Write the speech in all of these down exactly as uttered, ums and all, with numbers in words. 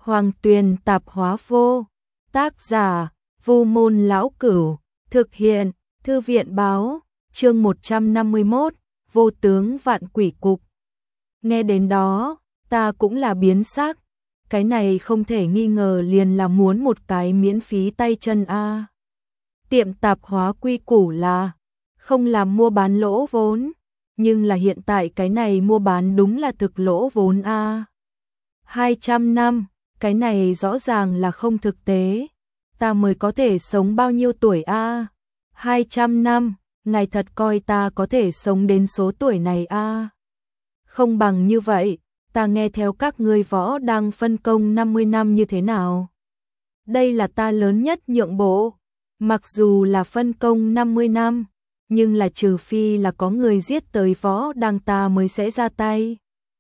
Hoàng Tuyền Tạp Hóa Vô. Tác giả: Vu Môn Lão Cửu. Thực hiện: Thư viện Báo. Chương một trăm năm mươi mốt. Vô tướng vạn quỷ cục. Nghe đến đó, ta cũng là biến sắc. Cái này không thể nghi ngờ liền là muốn một cái miễn phí tay chân a. Tiệm tạp hóa quy củ là không làm mua bán lỗ vốn, nhưng là hiện tại cái này mua bán đúng là thực lỗ vốn a. hai trăm năm, cái này rõ ràng là không thực tế. Ta mới có thể sống bao nhiêu tuổi a? hai trăm năm, ngài thật coi ta có thể sống đến số tuổi này a? Không bằng như vậy, ta nghe theo các ngươi võ đang phân công năm mươi năm như thế nào? Đây là ta lớn nhất nhượng bộ. Mặc dù là phân công năm mươi năm, nhưng là trừ phi là có người giết tới võ đang ta mới sẽ ra tay.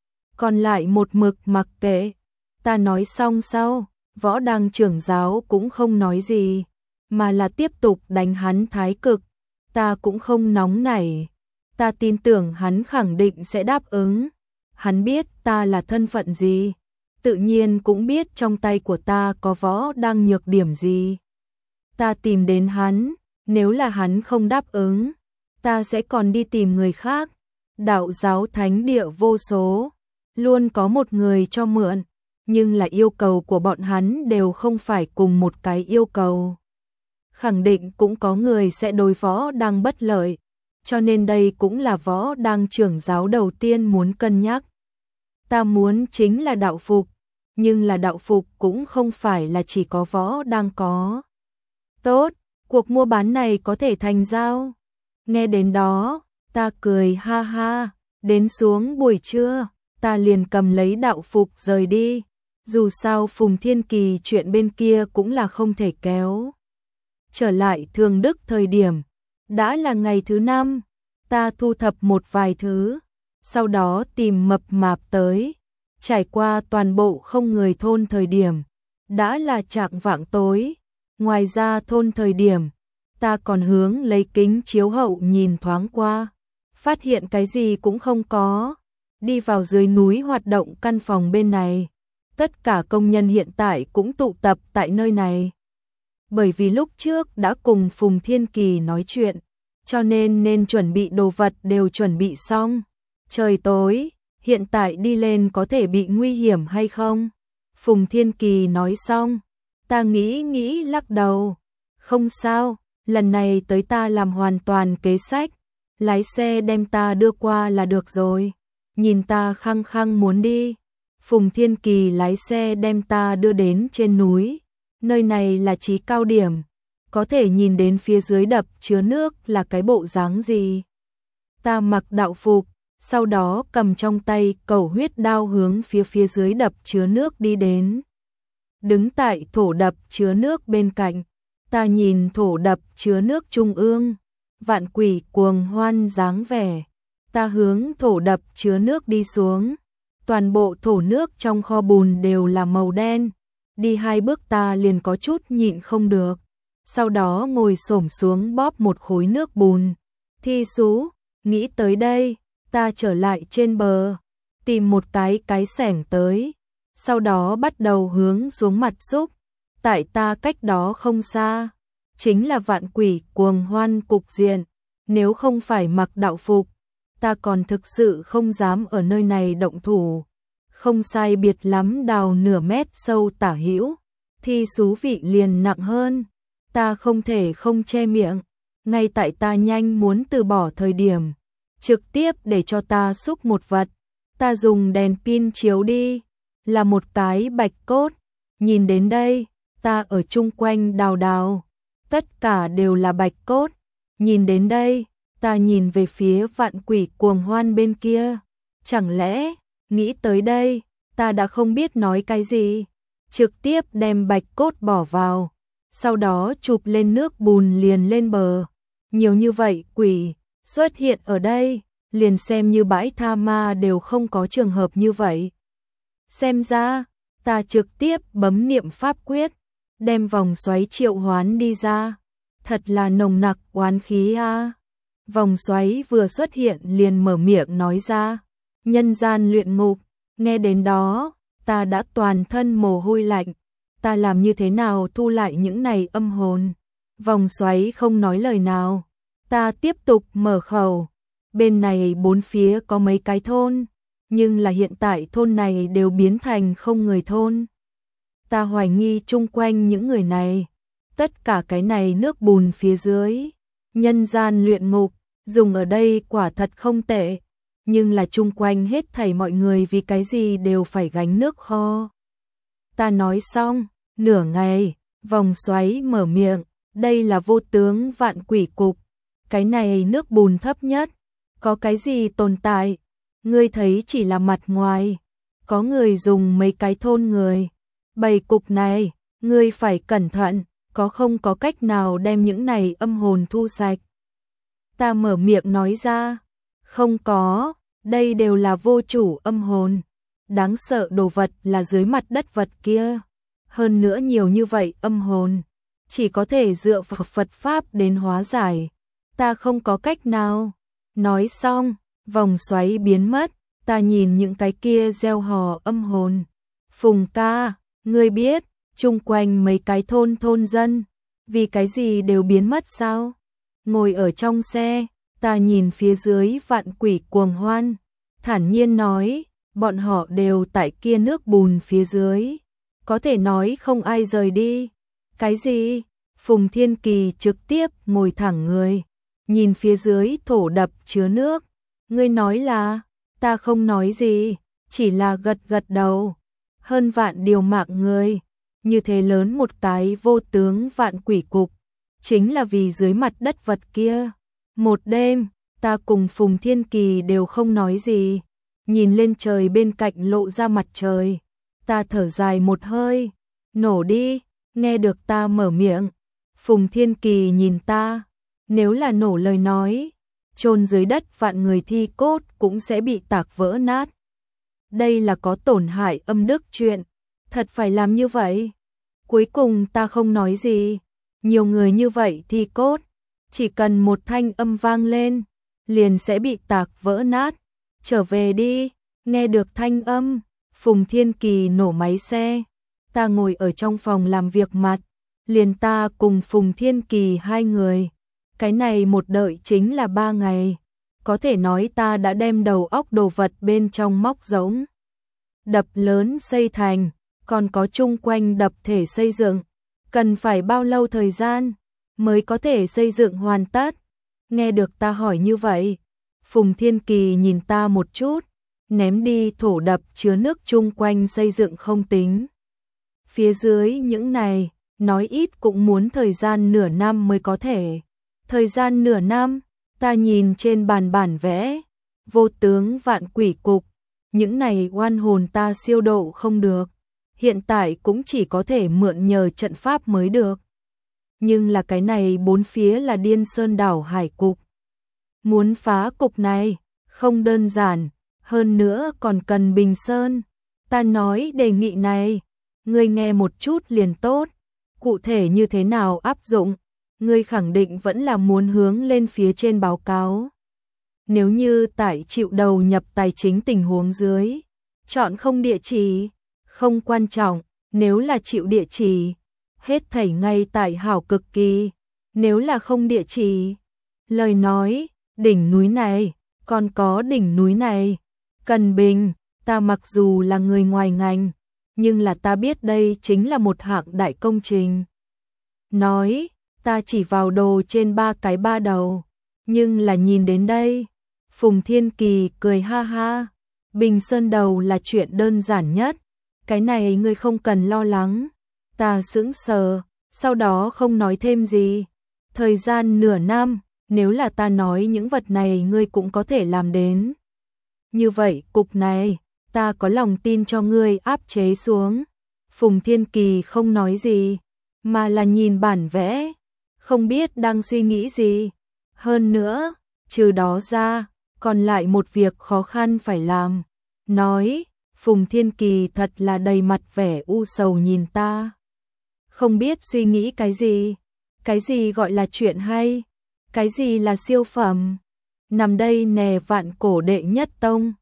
Còn lại một mực mặc kệ. Ta nói xong sau, võ đang trưởng giáo cũng không nói gì, mà là tiếp tục đánh hắn thái cực. Ta cũng không nóng nảy. Ta tin tưởng hắn khẳng định sẽ đáp ứng. Hắn biết ta là thân phận gì, tự nhiên cũng biết trong tay của ta có võ đang nhược điểm gì. Ta tìm đến hắn, nếu là hắn không đáp ứng, ta sẽ còn đi tìm người khác. Đạo giáo thánh địa vô số, luôn có một người cho mượn, nhưng là yêu cầu của bọn hắn đều không phải cùng một cái yêu cầu. Khẳng định cũng có người sẽ đối võ đang bất lợi, cho nên đây cũng là võ đang trưởng giáo đầu tiên muốn cân nhắc. Ta muốn chính là đạo phục, nhưng là đạo phục cũng không phải là chỉ có võ đang có. Tốt, cuộc mua bán này có thể thành giao. Nghe đến đó, ta cười ha ha, đến xuống buổi trưa, ta liền cầm lấy đạo phục rời đi. Dù sao Phùng Thiên Kỳ chuyện bên kia cũng là không thể kéo. Trở lại Thường Đức thời điểm, đã là ngày thứ năm, ta thu thập một vài thứ, sau đó tìm mập mạp tới. Trải qua toàn bộ không người thôn thời điểm, đã là chạng vạng tối. Ngoài ra thôn thời điểm, ta còn hướng lấy kính chiếu hậu nhìn thoáng qua, phát hiện cái gì cũng không có. Đi vào dưới núi hoạt động căn phòng bên này, tất cả công nhân hiện tại cũng tụ tập tại nơi này. Bởi vì lúc trước đã cùng Phùng Thiên Kỳ nói chuyện, cho nên nên chuẩn bị đồ vật đều chuẩn bị xong. Trời tối, hiện tại đi lên có thể bị nguy hiểm hay không? Phùng Thiên Kỳ nói xong, ta nghĩ nghĩ lắc đầu. Không sao, lần này tới ta làm hoàn toàn kế sách, lái xe đem ta đưa qua là được rồi. Nhìn ta khăng khăng muốn đi, Phùng Thiên Kỳ lái xe đem ta đưa đến trên núi. Nơi này là chí cao điểm, có thể nhìn đến phía dưới đập chứa nước là cái bộ dáng gì. Ta mặc đạo phục, sau đó cầm trong tay cầu huyết đao hướng phía phía dưới đập chứa nước đi đến. Đứng tại thổ đập chứa nước bên cạnh, ta nhìn thổ đập chứa nước trung ương, vạn quỷ cuồng hoan dáng vẻ. Ta hướng thổ đập chứa nước đi xuống, toàn bộ thổ nước trong kho bùn đều là màu đen. Đi hai bước ta liền có chút nhịn không được, sau đó ngồi xổm xuống bóp một khối nước bùn. Thi xú, nghĩ tới đây, ta trở lại trên bờ, tìm một cái cái xẻng tới, sau đó bắt đầu hướng xuống mặt xúc. Tại ta cách đó không xa, chính là vạn quỷ cuồng hoan cục diện. Nếu không phải mặc đạo phục, ta còn thực sự không dám ở nơi này động thủ. Không sai biệt lắm đào nửa mét sâu tả hữu, thi xú vị liền nặng hơn. Ta không thể không che miệng, ngay tại ta nhanh muốn từ bỏ thời điểm, trực tiếp để cho ta xúc một vật. Ta dùng đèn pin chiếu đi, là một cái bạch cốt. Nhìn đến đây, ta ở chung quanh đào đào, tất cả đều là bạch cốt. Nhìn đến đây, ta nhìn về phía vạn quỷ cuồng hoan bên kia. Chẳng lẽ, nghĩ tới đây, ta đã không biết nói cái gì, trực tiếp đem bạch cốt bỏ vào, sau đó chụp lên nước bùn liền lên bờ. Nhiều như vậy quỷ xuất hiện ở đây, liền xem như bãi tha ma đều không có trường hợp như vậy. Xem ra, ta trực tiếp bấm niệm pháp quyết, đem vòng xoáy triệu hoán đi ra. Thật là nồng nặc oán khí a. Vòng xoáy vừa xuất hiện liền mở miệng nói ra, nhân gian luyện ngục. Nghe đến đó, ta đã toàn thân mồ hôi lạnh, ta làm như thế nào thu lại những này âm hồn? Vòng xoáy không nói lời nào, ta tiếp tục mở khẩu. Bên này bốn phía có mấy cái thôn, nhưng là hiện tại thôn này đều biến thành không người thôn. Ta hoài nghi chung quanh những người này, tất cả cái này nước bùn phía dưới, nhân gian luyện ngục, dùng ở đây quả thật không tệ, nhưng là chung quanh hết thảy mọi người vì cái gì đều phải gánh nước kho. Ta nói xong, nửa ngày, vòng xoáy mở miệng, đây là vô tướng vạn quỷ cục, cái này nước bùn thấp nhất, có cái gì tồn tại, ngươi thấy chỉ là mặt ngoài, có người dùng mấy cái thôn người, bày cục này, ngươi phải cẩn thận, có không có cách nào đem những này âm hồn thu sạch. Ta mở miệng nói ra, không có, đây đều là vô chủ âm hồn, đáng sợ đồ vật là dưới mặt đất vật kia, hơn nữa nhiều như vậy âm hồn, chỉ có thể dựa vào Phật Pháp đến hóa giải, ta không có cách nào. Nói xong, vòng xoáy biến mất, ta nhìn những cái kia gieo hò âm hồn. Phùng ca, ngươi biết, chung quanh mấy cái thôn thôn dân, vì cái gì đều biến mất sao? Ngồi ở trong xe, ta nhìn phía dưới vạn quỷ cuồng hoan, thản nhiên nói, bọn họ đều tại kia nước bùn phía dưới, có thể nói không ai rời đi. Cái gì? Phùng Thiên Kỳ trực tiếp ngồi thẳng người, nhìn phía dưới thổ đập chứa nước. Ngươi nói là, ta không nói gì, chỉ là gật gật đầu. Hơn vạn điều mạng người, như thế lớn một cái vô tướng vạn quỷ cục, chính là vì dưới mặt đất vật kia. Một đêm, ta cùng Phùng Thiên Kỳ đều không nói gì, nhìn lên trời bên cạnh lộ ra mặt trời. Ta thở dài một hơi, nổ đi, nghe được ta mở miệng. Phùng Thiên Kỳ nhìn ta, nếu là nổ lời nói, chôn dưới đất vạn người thi cốt cũng sẽ bị tạc vỡ nát. Đây là có tổn hại âm đức chuyện, thật phải làm như vậy. Cuối cùng ta không nói gì, nhiều người như vậy thi cốt, chỉ cần một thanh âm vang lên, liền sẽ bị tạc vỡ nát. Trở về đi, nghe được thanh âm, Phùng Thiên Kỳ nổ máy xe. Ta ngồi ở trong phòng làm việc mặt, liền ta cùng Phùng Thiên Kỳ hai người. Cái này một đợi chính là ba ngày. Có thể nói ta đã đem đầu óc đồ vật bên trong móc giống. Đập lớn xây thành, còn có chung quanh đập thể xây dựng. Cần phải bao lâu thời gian mới có thể xây dựng hoàn tất? Nghe được ta hỏi như vậy, Phùng Thiên Kỳ nhìn ta một chút, ném đi thổ đập chứa nước chung quanh xây dựng không tính. Phía dưới những này, nói ít cũng muốn thời gian nửa năm mới có thể. Thời gian nửa năm, ta nhìn trên bàn bản vẽ, vô tướng vạn quỷ cục, những này oan hồn ta siêu độ không được, hiện tại cũng chỉ có thể mượn nhờ trận pháp mới được. Nhưng là cái này bốn phía là Điên Sơn đảo hải cục. Muốn phá cục này, không đơn giản, hơn nữa còn cần Bình Sơn. Ta nói đề nghị này, ngươi nghe một chút liền tốt, cụ thể như thế nào áp dụng, ngươi khẳng định vẫn là muốn hướng lên phía trên báo cáo. Nếu như tại chịu đầu nhập tài chính tình huống dưới, chọn không địa chỉ, không quan trọng, nếu là chịu địa chỉ, hết thảy ngay tại hảo cực kỳ, nếu là không địa chỉ, lời nói, đỉnh núi này, còn có đỉnh núi này, cần bình, ta mặc dù là người ngoài ngành, nhưng là ta biết đây chính là một hạng đại công trình. Nói, ta chỉ vào đồ trên ba cái ba đầu, nhưng là nhìn đến đây, Phùng Thiên Kỳ cười ha ha, Bình Sơn đầu là chuyện đơn giản nhất, cái này ngươi không cần lo lắng. Ta sững sờ, sau đó không nói thêm gì. Thời gian nửa năm, nếu là ta nói những vật này ngươi cũng có thể làm đến. Như vậy, cục này, ta có lòng tin cho ngươi áp chế xuống. Phùng Thiên Kỳ không nói gì, mà là nhìn bản vẽ, không biết đang suy nghĩ gì. Hơn nữa, trừ đó ra, còn lại một việc khó khăn phải làm. Nói, Phùng Thiên Kỳ thật là đầy mặt vẻ u sầu nhìn ta. Không biết suy nghĩ cái gì, cái gì gọi là chuyện hay, cái gì là siêu phẩm. Nằm đây nè vạn cổ đệ nhất tông,